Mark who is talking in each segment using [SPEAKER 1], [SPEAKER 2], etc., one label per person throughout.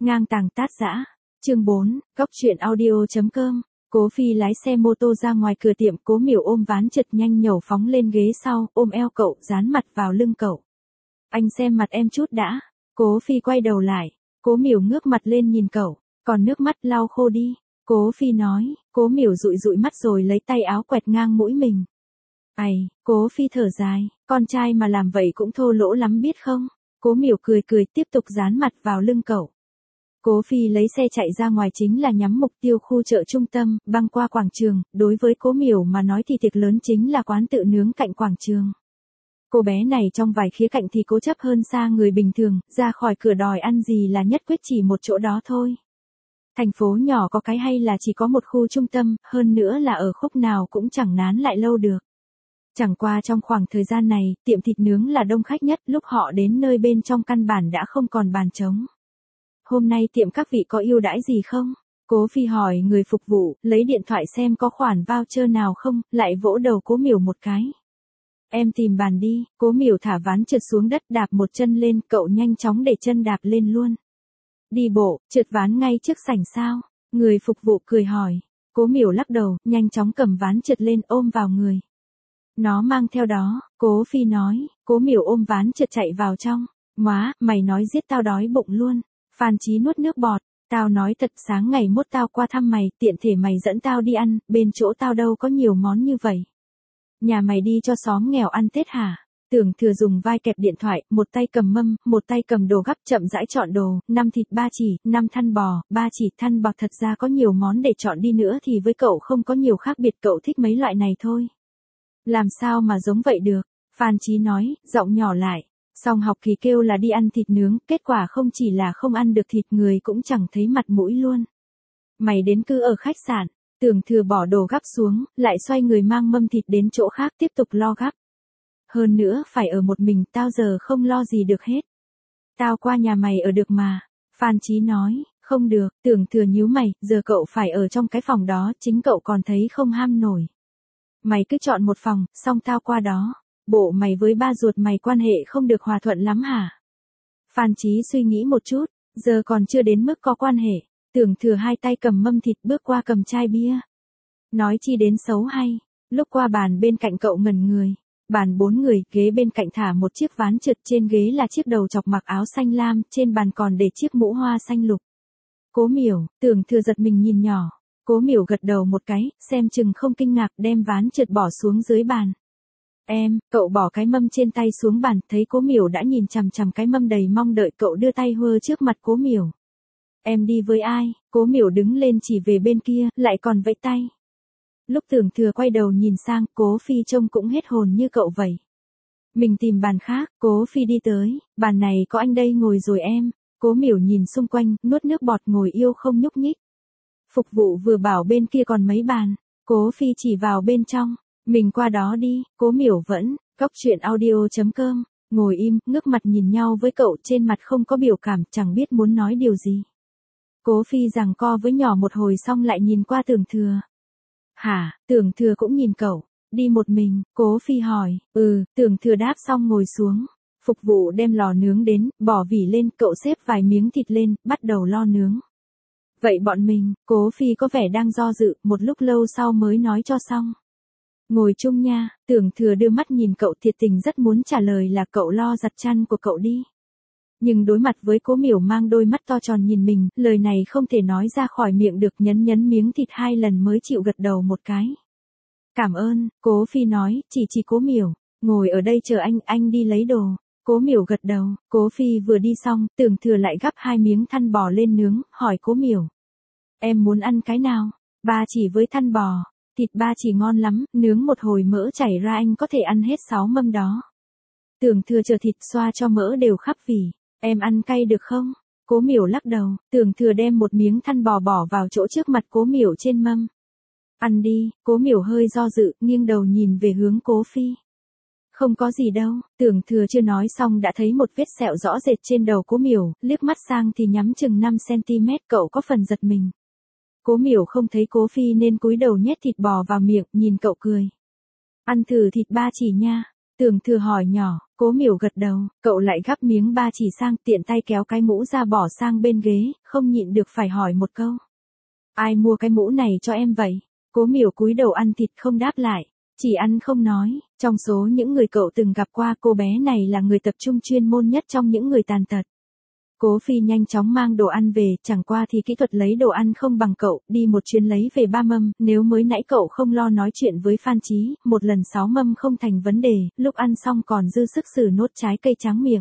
[SPEAKER 1] Ngang tàng tát dã. Chương 4, Góc truyện audio.com. Cố Phi lái xe mô tô ra ngoài cửa tiệm, Cố Miểu ôm ván chật nhanh nhẩu phóng lên ghế sau, ôm eo cậu, dán mặt vào lưng cậu. Anh xem mặt em chút đã. Cố Phi quay đầu lại. Cố Miểu ngước mặt lên nhìn cậu, còn nước mắt lau khô đi. Cố Phi nói. Cố Miểu dụi dụi mắt rồi lấy tay áo quẹt ngang mũi mình. Ày, Cố Phi thở dài, con trai mà làm vậy cũng thô lỗ lắm biết không? Cố Miểu cười cười tiếp tục dán mặt vào lưng cậu. Cố Phi lấy xe chạy ra ngoài, chính là nhắm mục tiêu khu chợ trung tâm, băng qua quảng trường. Đối với Cố Miểu mà nói thì tiệc lớn chính là quán tự nướng cạnh quảng trường. Cô bé này trong vài khía cạnh thì cố chấp hơn xa người bình thường, ra khỏi cửa đòi ăn gì là nhất quyết chỉ một chỗ đó thôi. Thành phố nhỏ có cái hay là chỉ có một khu trung tâm, hơn nữa là ở khúc nào cũng chẳng nán lại lâu được. Chẳng qua trong khoảng thời gian này, tiệm thịt nướng là đông khách nhất, lúc họ đến nơi bên trong căn bản đã không còn bàn trống. Hôm nay tiệm các vị có ưu đãi gì không? Cố Phi hỏi người phục vụ, lấy điện thoại xem có khoản voucher nào không, lại vỗ đầu Cố Miểu một cái. Em tìm bàn đi. Cố Miểu thả ván trượt xuống đất, đạp một chân lên, cậu nhanh chóng để chân đạp lên luôn. Đi bộ, trượt ván ngay trước sảnh sao? Người phục vụ cười hỏi. Cố Miểu lắc đầu, nhanh chóng cầm ván trượt lên ôm vào người. Nó mang theo đó. Cố Phi nói. Cố Miểu ôm ván trượt chạy vào trong. Móa, mày nói giết tao đói bụng luôn. Phan Chí nuốt nước bọt. Tao nói thật, sáng ngày mốt tao qua thăm mày, tiện thể mày dẫn tao đi ăn, bên chỗ tao đâu có nhiều món như vậy. Nhà mày đi cho xóm nghèo ăn Tết hả? Tưởng Thừa dùng vai kẹp điện thoại, một tay cầm mâm, một tay cầm đồ gắp, chậm rãi chọn đồ. 5 thịt 3 chỉ, 5 thăn bò, 3 chỉ thăn bò. Thật ra có nhiều món để chọn đi nữa thì với cậu không có nhiều khác biệt, cậu thích mấy loại này thôi. Làm sao mà giống vậy được? Phan Chí nói, giọng nhỏ lại. Xong học kỳ kêu là đi ăn thịt nướng, kết quả không chỉ là không ăn được thịt, người cũng chẳng thấy mặt mũi luôn. Mày đến cứ ở khách sạn. Tưởng Thừa bỏ đồ gắp xuống, lại xoay người mang mâm thịt đến chỗ khác tiếp tục lo gắp. Hơn nữa phải ở một mình, tao giờ không lo gì được hết. Tao qua nhà mày ở được mà. Phan Chí nói, không được. Tưởng Thừa nhíu mày, giờ cậu phải ở trong cái phòng đó, chính cậu còn thấy không ham nổi. Mày cứ chọn một phòng, xong tao qua đó. Bộ mày với ba ruột mày quan hệ không được hòa thuận lắm hả? Phan Chí suy nghĩ một chút, giờ còn chưa đến mức có quan hệ. Tưởng Thừa hai tay cầm mâm thịt bước qua cầm chai bia. Nói chi đến xấu hay. Lúc qua bàn bên cạnh cậu ngẩn người. Bàn 4 người, ghế bên cạnh thả một chiếc ván trượt, trên ghế là chiếc đầu chọc mặc áo xanh lam, trên bàn còn để chiếc mũ hoa xanh lục. Cố Miểu, Tưởng Thừa giật mình nhìn nhỏ. Cố Miểu gật đầu một cái, xem chừng không kinh ngạc, đem ván trượt bỏ xuống dưới bàn. Cậu bỏ cái mâm trên tay xuống bàn, thấy Cố Miểu đã nhìn chằm chằm cái mâm đầy mong đợi, cậu đưa tay hơ trước mặt Cố Miểu. Em đi với ai? Cố Miểu đứng lên chỉ về bên kia, lại còn vẫy tay. Lúc Tưởng Thừa quay đầu nhìn sang, Cố Phi trông cũng hết hồn như cậu vậy. Mình tìm bàn khác. Cố Phi đi tới, bàn này có anh đây ngồi rồi em. Cố Miểu nhìn xung quanh, nuốt nước bọt, ngồi yêu không nhúc nhích. Phục vụ vừa bảo bên kia còn mấy bàn. Cố Phi chỉ vào bên trong. Mình qua đó đi. Cố Miểu vẫn. Góc truyện audio.com. Ngồi im, ngước mặt nhìn nhau với cậu, trên mặt không có biểu cảm, chẳng biết muốn nói điều gì. Cố Phi giằng co với nhỏ một hồi xong lại nhìn qua Tưởng Thừa. Hả? Tưởng Thừa cũng nhìn cậu. Đi một mình? Cố Phi hỏi. Tưởng Thừa đáp xong ngồi xuống. Phục vụ đem lò nướng đến, bỏ vỉ lên, cậu xếp vài miếng thịt lên, bắt đầu lo nướng. Vậy bọn mình? Cố Phi có vẻ đang do dự, một lúc lâu sau mới nói cho xong. Ngồi chung nha. Tưởng Thừa đưa mắt nhìn cậu, thiệt tình rất muốn trả lời là cậu lo giặt chăn của cậu đi. Nhưng đối mặt với Cố Miểu mang đôi mắt to tròn nhìn mình, lời này không thể nói ra khỏi miệng được, nhấn miếng thịt 2 lần mới chịu gật đầu một cái. Cảm ơn. Cố Phi nói, chỉ Cố Miểu. Ngồi ở đây chờ anh đi lấy đồ. Cố Miểu gật đầu. Cố Phi vừa đi xong, Tưởng Thừa lại gắp 2 miếng thăn bò lên nướng, hỏi Cố Miểu. Em muốn ăn cái nào? 3 chỉ với thăn bò. Thịt 3 chỉ ngon lắm, nướng một hồi mỡ chảy ra anh có thể ăn hết 6 mâm đó. Tưởng Thừa chờ thịt xoa cho mỡ đều khắp vỉ. Em ăn cay được không? Cố Miểu lắc đầu. Tưởng Thừa đem một miếng thăn bò bỏ vào chỗ trước mặt Cố Miểu trên mâm. Ăn đi. Cố Miểu hơi do dự, nghiêng đầu nhìn về hướng Cố Phi. Không có gì đâu. Tưởng Thừa chưa nói xong đã thấy một vết sẹo rõ rệt trên đầu Cố Miểu, liếc mắt sang thì nhắm chừng 5 cm, cậu có phần giật mình. Cố Miểu không thấy Cố Phi nên cúi đầu nhét thịt bò vào miệng, nhìn cậu cười. Ăn thử thịt 3 chỉ nha. Tưởng Thừa hỏi nhỏ, Cố Miểu gật đầu, cậu lại gắp miếng ba chỉ sang, tiện tay kéo cái mũ ra bỏ sang bên ghế, không nhịn được phải hỏi một câu. Ai mua cái mũ này cho em vậy? Cố Miểu cúi đầu ăn thịt không đáp lại, chỉ ăn không nói. Trong số những người cậu từng gặp qua, cô bé này là người tập trung chuyên môn nhất trong những người tàn tật. Cố Phi nhanh chóng mang đồ ăn về, chẳng qua thì kỹ thuật lấy đồ ăn không bằng cậu, đi một chuyến lấy về 3 mâm, nếu mới nãy cậu không lo nói chuyện với Phan Chí, một lần 6 mâm không thành vấn đề, lúc ăn xong còn dư sức xử nốt trái cây tráng miệng.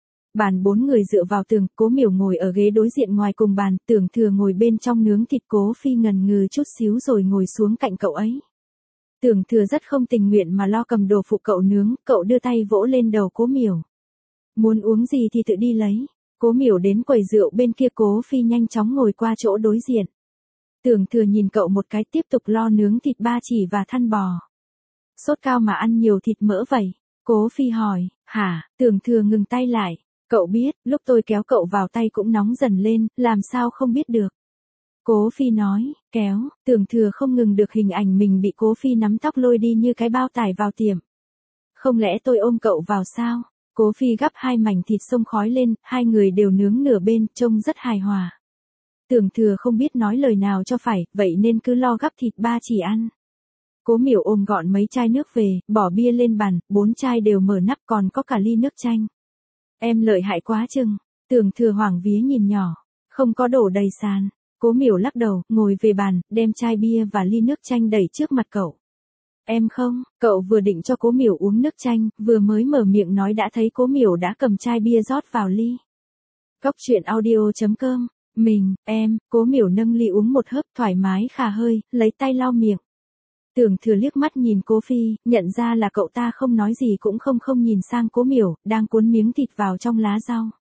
[SPEAKER 1] Bàn 4 người dựa vào tường, Cố Miểu ngồi ở ghế đối diện ngoài cùng bàn, Tưởng Thừa ngồi bên trong nướng thịt. Cố Phi ngần ngừ chút xíu rồi ngồi xuống cạnh cậu ấy. Tưởng Thừa rất không tình nguyện mà lo cầm đồ phụ cậu nướng, cậu đưa tay vỗ lên đầu Cố Miểu. Muốn uống gì thì tự đi lấy. Cố Miểu đến quầy rượu bên kia, Cố Phi nhanh chóng ngồi qua chỗ đối diện. Tưởng Thừa nhìn cậu một cái, tiếp tục lo nướng thịt ba chỉ và thăn bò. Sốt cao mà ăn nhiều thịt mỡ vậy? Cố Phi hỏi. Hả? Tưởng Thừa ngừng tay lại. Cậu biết, lúc tôi kéo cậu vào tay cũng nóng dần lên, làm sao không biết được. Cố Phi nói, kéo. Tưởng Thừa không ngừng được hình ảnh mình bị Cố Phi nắm tóc lôi đi như cái bao tải vào tiệm. Không lẽ tôi ôm cậu vào sao? Cố Phi gắp 2 mảnh thịt xông khói lên, 2 người đều nướng nửa bên, trông rất hài hòa. Tưởng Thừa không biết nói lời nào cho phải, vậy nên cứ lo gắp thịt ba chỉ ăn. Cố Miểu ôm gọn mấy chai nước về, bỏ bia lên bàn, 4 chai đều mở nắp, còn có cả ly nước chanh. Em lợi hại quá chừng. Tưởng Thừa hoảng vía nhìn nhỏ, không có đổ đầy sàn. Cố Miểu lắc đầu, ngồi về bàn, đem chai bia và ly nước chanh đẩy trước mặt cậu. Em không, cậu vừa định cho Cố Miểu uống nước chanh, vừa mới mở miệng nói đã thấy Cố Miểu đã cầm chai bia rót vào ly. Cóc truyện audio.com, em, Cố Miểu nâng ly uống một hớp thoải mái khà hơi, lấy tay lau miệng. Tưởng Thừa liếc mắt nhìn Cố Phi, nhận ra là cậu ta không nói gì cũng không nhìn sang Cố Miểu, đang cuốn miếng thịt vào trong lá rau.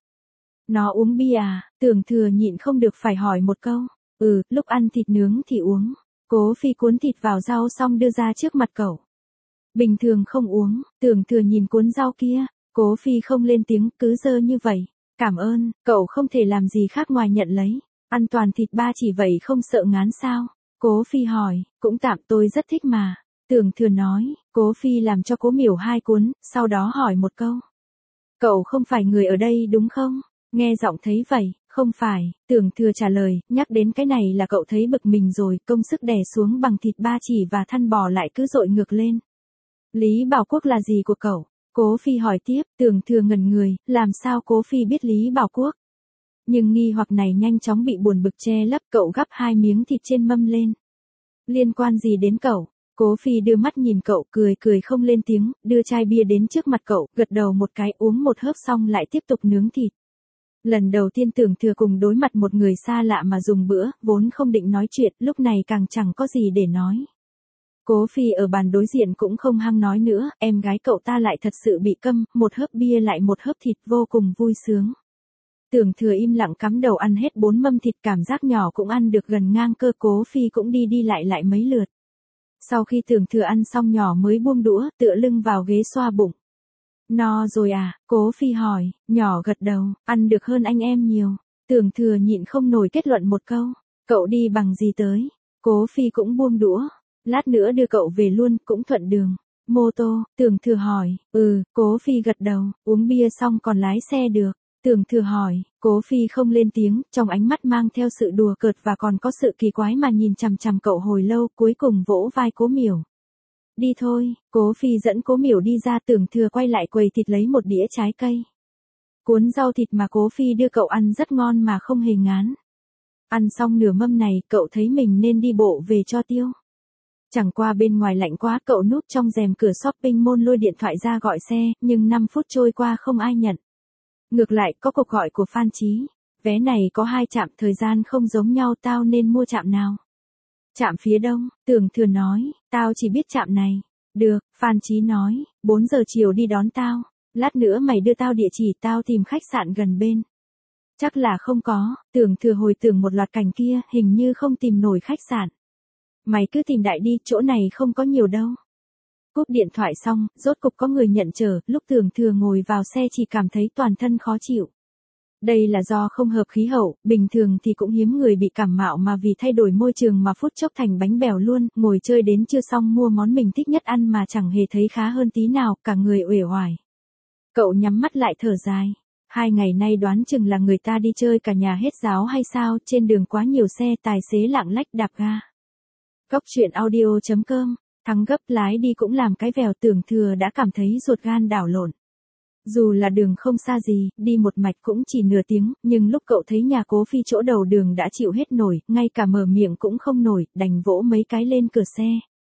[SPEAKER 1] Nó uống bia à? Tưởng Thừa nhịn không được phải hỏi một câu. Lúc ăn thịt nướng thì uống. Cố Phi cuốn thịt vào rau xong đưa ra trước mặt cậu. Bình thường không uống. Tưởng Thừa nhìn cuốn rau kia. Cố Phi không lên tiếng, cứ dơ như vậy. Cảm ơn, cậu không thể làm gì khác ngoài nhận lấy. Ăn toàn thịt ba chỉ vậy không sợ ngán sao? Cố Phi hỏi, cũng tạm, tôi rất thích mà. Tưởng Thừa nói. Cố Phi làm cho Cố Miểu 2 cuốn, sau đó hỏi một câu. Cậu không phải người ở đây đúng không? Nghe giọng thấy vậy, không phải. Tưởng Thừa trả lời, nhắc đến cái này là cậu thấy bực mình rồi, công sức đè xuống bằng thịt ba chỉ và thăn bò lại cứ dội ngược lên. Lý Bảo Quốc là gì của cậu? Cố Phi hỏi tiếp. Tưởng Thừa ngẩn người, làm sao Cố Phi biết Lý Bảo Quốc? Nhưng nghi hoặc này nhanh chóng bị buồn bực che lấp, cậu gắp 2 miếng thịt trên mâm lên. Liên quan gì đến cậu? Cố Phi đưa mắt nhìn cậu, cười không lên tiếng, đưa chai bia đến trước mặt cậu, gật đầu một cái, uống một hớp xong lại tiếp tục nướng thịt. Lần đầu tiên Tưởng Thừa cùng đối mặt một người xa lạ mà dùng bữa, vốn không định nói chuyện, lúc này càng chẳng có gì để nói. Cố Phi ở bàn đối diện cũng không hăng nói nữa, em gái cậu ta lại thật sự bị câm, một hớp bia lại một hớp thịt, vô cùng vui sướng. Tưởng Thừa im lặng cắm đầu ăn hết 4 mâm thịt, cảm giác nhỏ cũng ăn được gần ngang cơ. Cố Phi cũng đi lại mấy lượt. Sau khi Tưởng Thừa ăn xong nhỏ mới buông đũa, tựa lưng vào ghế xoa bụng. No rồi à? Cố Phi hỏi. Nhỏ gật đầu, ăn được hơn anh em nhiều. Tưởng Thừa nhịn không nổi kết luận một câu. Cậu đi bằng gì tới? Cố Phi cũng buông đũa. Lát nữa đưa cậu về luôn, cũng thuận đường. Mô tô? Tưởng Thừa hỏi. Cố Phi gật đầu, uống bia xong còn lái xe được. Tưởng Thừa hỏi. Cố Phi không lên tiếng, trong ánh mắt mang theo sự đùa cợt và còn có sự kỳ quái mà nhìn chằm chằm cậu hồi lâu, cuối cùng vỗ vai Cố Miểu. Đi thôi. Cố Phi dẫn Cố Miểu đi ra. Tưởng Thừa quay lại quầy thịt lấy một đĩa trái cây. Cuốn rau thịt mà Cố Phi đưa cậu ăn rất ngon mà không hề ngán. Ăn xong nửa mâm này, cậu thấy mình nên đi bộ về cho tiêu. Chẳng qua bên ngoài lạnh quá, cậu núp trong rèm cửa shopping mall lôi điện thoại ra gọi xe, nhưng 5 phút trôi qua không ai nhận. Ngược lại, có cuộc gọi của Phan Chí. Vé này có 2 trạm, thời gian không giống nhau, tao nên mua trạm nào? Trạm phía đông. Tưởng Thừa nói, tao chỉ biết trạm này. Được, Phan Chí nói, 4 giờ chiều đi đón tao. Lát nữa mày đưa tao địa chỉ, tao tìm khách sạn gần bên. Chắc là không có. Tưởng Thừa hồi tưởng một loạt cảnh kia, hình như không tìm nổi khách sạn. Mày cứ tìm đại đi, chỗ này không có nhiều đâu. Cúp điện thoại xong, rốt cục có người nhận chở, lúc Tưởng Thừa ngồi vào xe chỉ cảm thấy toàn thân khó chịu. Đây là do không hợp khí hậu, bình thường thì cũng hiếm người bị cảm mạo mà vì thay đổi môi trường mà phút chốc thành bánh bèo luôn, ngồi chơi đến chưa xong mua món mình thích nhất ăn mà chẳng hề thấy khá hơn tí nào, cả người uể oải. Cậu nhắm mắt lại thở dài. 2 ngày nay đoán chừng là người ta đi chơi cả nhà hết giáo hay sao, trên đường quá nhiều xe, tài xế lạng lách đạp ga. Góc truyện audio.com, thắng gấp lái đi cũng làm cái vèo, Tưởng Thừa đã cảm thấy ruột gan đảo lộn. Dù là đường không xa gì, đi một mạch cũng chỉ nửa tiếng, nhưng lúc cậu thấy nhà Cố Phi chỗ đầu đường đã chịu hết nổi, ngay cả mở miệng cũng không nổi, đành vỗ mấy cái lên cửa xe.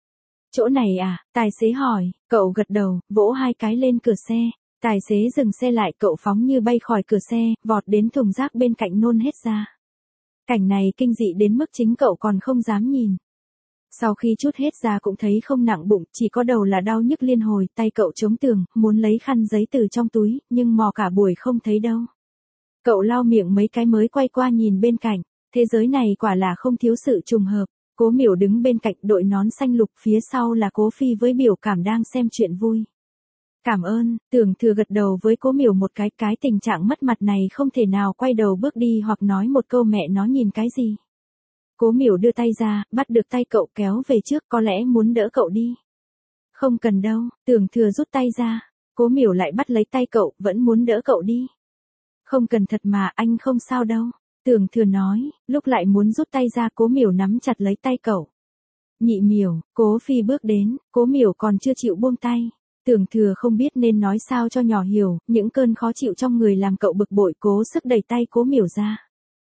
[SPEAKER 1] Chỗ này à, tài xế hỏi, cậu gật đầu, vỗ 2 cái lên cửa xe. Tài xế dừng xe lại, cậu phóng như bay khỏi cửa xe, vọt đến thùng rác bên cạnh nôn hết ra. Cảnh này kinh dị đến mức chính cậu còn không dám nhìn. Sau khi trút hết ra cũng thấy không nặng bụng, chỉ có đầu là đau nhức liên hồi, tay cậu chống tường, muốn lấy khăn giấy từ trong túi, nhưng mò cả buổi không thấy đâu. Cậu lau miệng mấy cái mới quay qua nhìn bên cạnh, thế giới này quả là không thiếu sự trùng hợp. Cố Miểu đứng bên cạnh đội nón xanh lục, phía sau là Cố Phi với biểu cảm đang xem chuyện vui. Cảm ơn, Tưởng Thừa gật đầu với Cố Miểu một cái tình trạng mất mặt này không thể nào quay đầu bước đi hoặc nói một câu mẹ nó nhìn cái gì. Cố Miểu đưa tay ra, bắt được tay cậu kéo về trước, có lẽ muốn đỡ cậu đi. Không cần đâu, Tưởng Thừa rút tay ra. Cố Miểu lại bắt lấy tay cậu, vẫn muốn đỡ cậu đi. Không cần thật mà, anh không sao đâu. Tưởng Thừa nói, lúc lại muốn rút tay ra, Cố Miểu nắm chặt lấy tay cậu. Nhị Miểu, Cố Phi bước đến, Cố Miểu còn chưa chịu buông tay. Tưởng Thừa không biết nên nói sao cho nhỏ hiểu, những cơn khó chịu trong người làm cậu bực bội, cố sức đẩy tay Cố Miểu ra.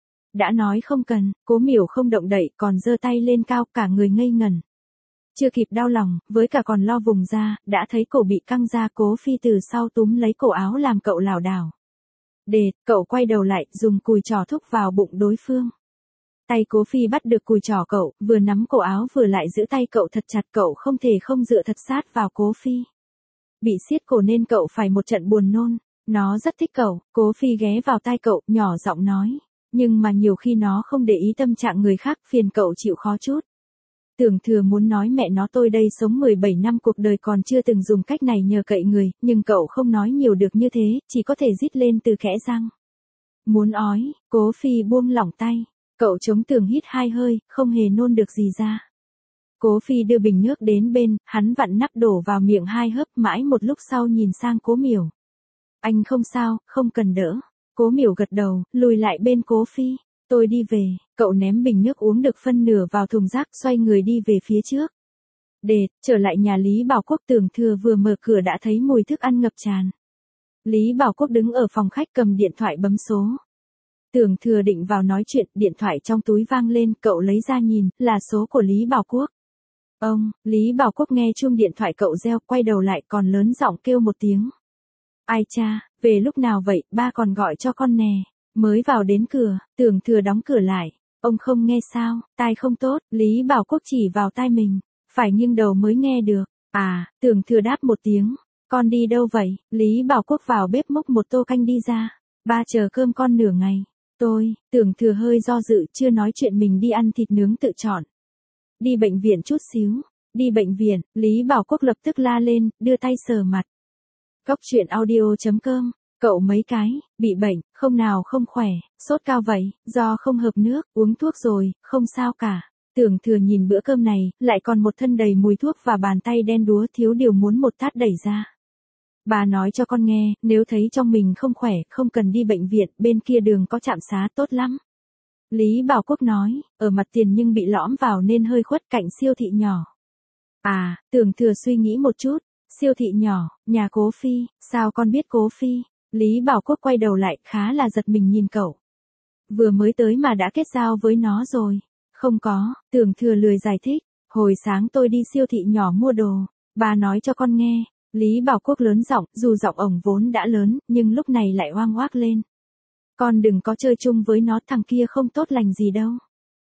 [SPEAKER 1] Đã nói không cần, Cố Miểu không động đậy, còn giơ tay lên cao, cả người ngây ngẩn. Chưa kịp đau lòng, với cả còn lo vùng ra, đã thấy cổ bị căng ra, Cố Phi từ sau túm lấy cổ áo làm cậu lảo đảo. Đệt, cậu quay đầu lại, dùng cùi trỏ thúc vào bụng đối phương. Tay Cố Phi bắt được cùi trỏ cậu, vừa nắm cổ áo vừa lại giữ tay cậu thật chặt, cậu không thể không dựa thật sát vào Cố Phi. Bị siết cổ nên cậu phải một trận buồn nôn. Nó rất thích cậu. Cố Phi ghé vào tai cậu, nhỏ giọng nói. Nhưng mà nhiều khi nó không để ý tâm trạng người khác, phiền cậu chịu khó chút. Tưởng Thừa muốn nói mẹ nó tôi đây sống 17 năm cuộc đời còn chưa từng dùng cách này nhờ cậy người, nhưng cậu không nói nhiều được như thế, chỉ có thể rít lên từ kẽ răng. Muốn ói, Cố Phi buông lỏng tay. Cậu chống tường hít 2 hơi, không hề nôn được gì ra. Cố Phi đưa bình nước đến bên, hắn vặn nắp đổ vào miệng 2 hớp, mãi một lúc sau nhìn sang Cố Miểu. Anh không sao, không cần đỡ. Cố Miểu gật đầu, lùi lại bên Cố Phi. Tôi đi về, cậu ném bình nước uống được phân nửa vào thùng rác, xoay người đi về phía trước. Đệt, trở lại nhà Lý Bảo Quốc, Tưởng Thừa vừa mở cửa đã thấy mùi thức ăn ngập tràn. Lý Bảo Quốc đứng ở phòng khách cầm điện thoại bấm số. Tưởng Thừa định vào nói chuyện, điện thoại trong túi vang lên, cậu lấy ra nhìn, là số của Lý Bảo Quốc. Ông, Lý Bảo Quốc nghe chuông điện thoại cậu reo, quay đầu lại còn lớn giọng kêu một tiếng. Ai cha, về lúc nào vậy, ba còn gọi cho con nè. Mới vào đến cửa, Tưởng Thừa đóng cửa lại. Ông không nghe sao, tai không tốt, Lý Bảo Quốc chỉ vào tai mình. Phải nghiêng đầu mới nghe được. À, Tưởng Thừa đáp một tiếng. Con đi đâu vậy? Lý Bảo Quốc vào bếp múc một tô canh đi ra. Ba chờ cơm con nửa ngày. Tưởng Thừa hơi do dự, chưa nói chuyện mình đi ăn thịt nướng tự chọn. Đi bệnh viện chút xíu. Đi bệnh viện, Lý Bảo Quốc lập tức la lên, đưa tay sờ mặt. Góc truyện audio.com, cậu mấy cái, bị bệnh, không nào không khỏe, sốt cao vậy, do không hợp nước, uống thuốc rồi, không sao cả. Tưởng Thừa nhìn bữa cơm này, lại còn một thân đầy mùi thuốc và bàn tay đen đúa, thiếu điều muốn một tát đẩy ra. Bà nói cho con nghe, nếu thấy trong mình không khỏe, không cần đi bệnh viện, bên kia đường có trạm xá tốt lắm. Lý Bảo Quốc nói, ở mặt tiền nhưng bị lõm vào nên hơi khuất, cạnh siêu thị nhỏ. À, Tưởng Thừa suy nghĩ một chút, siêu thị nhỏ, nhà Cố Phi, sao con biết Cố Phi? Lý Bảo Quốc quay đầu lại, khá là giật mình nhìn cậu. Vừa mới tới mà đã kết giao với nó rồi. Không có, Tưởng Thừa lười giải thích, hồi sáng tôi đi siêu thị nhỏ mua đồ, bà nói cho con nghe. Lý Bảo Quốc lớn giọng, dù giọng ổng vốn đã lớn, nhưng lúc này lại oang oác lên. Con đừng có chơi chung với nó, thằng kia không tốt lành gì đâu.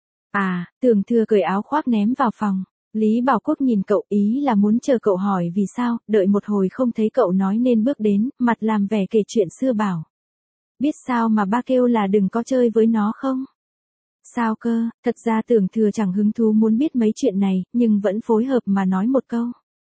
[SPEAKER 1] À, Tưởng Thừa cởi áo khoác ném vào phòng. Lý Bảo Quốc nhìn cậu, ý là muốn chờ cậu hỏi vì sao, đợi một hồi không thấy cậu nói nên bước đến, mặt làm vẻ kể chuyện xưa bảo. Biết sao mà ba kêu là đừng có chơi với nó không? Sao cơ, thật ra Tưởng Thừa chẳng hứng thú muốn biết mấy chuyện này, nhưng vẫn phối hợp mà nói một câu.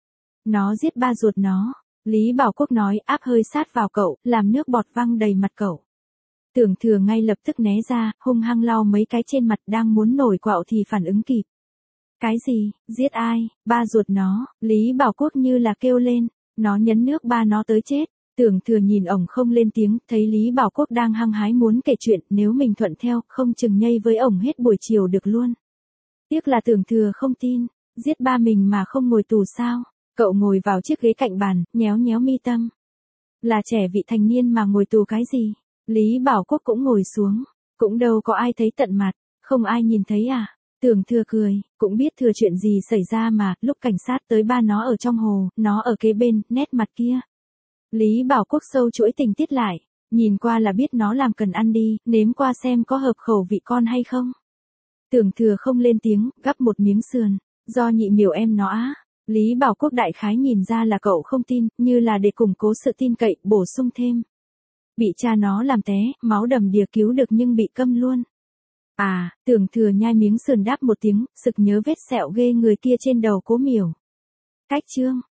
[SPEAKER 1] Nó giết ba ruột nó. Lý Bảo Quốc nói, áp hơi sát vào cậu, làm nước bọt văng đầy mặt cậu. Tưởng Thừa ngay lập tức né ra, hung hăng lau mấy cái trên mặt, đang muốn nổi quạo thì phản ứng kịp. Cái gì, giết ai, ba ruột nó, Lý Bảo Quốc như là kêu lên, nó nhấn nước ba nó tới chết. Tưởng Thừa nhìn ổng không lên tiếng, thấy Lý Bảo Quốc đang hăng hái muốn kể chuyện, nếu mình thuận theo, không chừng nhây với ổng hết buổi chiều được luôn. Tiếc là Tưởng Thừa không tin, giết ba mình mà không ngồi tù sao? Cậu ngồi vào chiếc ghế cạnh bàn, nhéo nhéo mi tâm. Là trẻ vị thành niên mà ngồi tù cái gì? Lý Bảo Quốc cũng ngồi xuống, cũng đâu có ai thấy tận mặt, không ai nhìn thấy à? Tưởng Thừa cười, cũng biết thừa chuyện gì xảy ra mà, lúc cảnh sát tới ba nó ở trong hồ, nó ở kế bên, nét mặt kia. Lý Bảo Quốc sâu chuỗi tình tiết lại, nhìn qua là biết nó làm cần ăn đi, nếm qua xem có hợp khẩu vị con hay không. Tưởng Thừa không lên tiếng, gắp một miếng sườn, do nhị miểu em nó á. Lý Bảo Quốc đại khái nhìn ra là cậu không tin, như là để củng cố sự tin cậy, bổ sung thêm. Bị cha nó làm té, máu đầm đìa cứu được nhưng bị câm luôn. À, Tưởng Thừa nhai miếng sườn đáp một tiếng, sực nhớ vết sẹo ghê người kia trên đầu Cố Miểu. Cách chương